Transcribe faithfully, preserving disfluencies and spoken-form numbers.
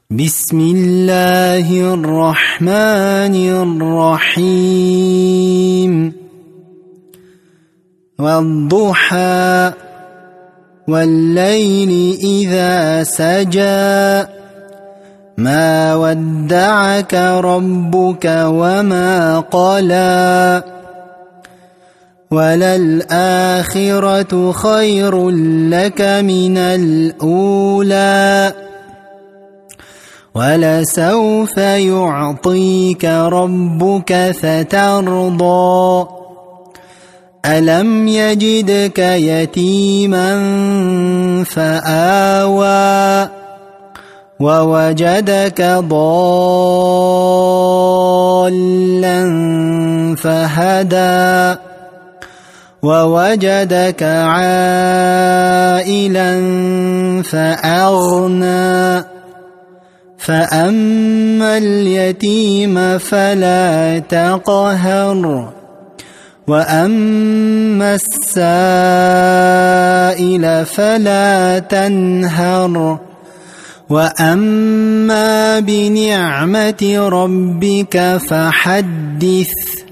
بسم الله الرحمن الرحيم والضحى والليل إذا سجى ما ودعك ربك وما قلى وللآخرة خير لك من الأولى ولسوف يعطيك ربك فترضى ألم يجدك يتيما فآوى ووجدك ضالا فهدى ووجدك عائلا فأغنى فأما اليتيم فلا تقهر وأما السائل فلا تنهر وأما بنعمة ربك فحدث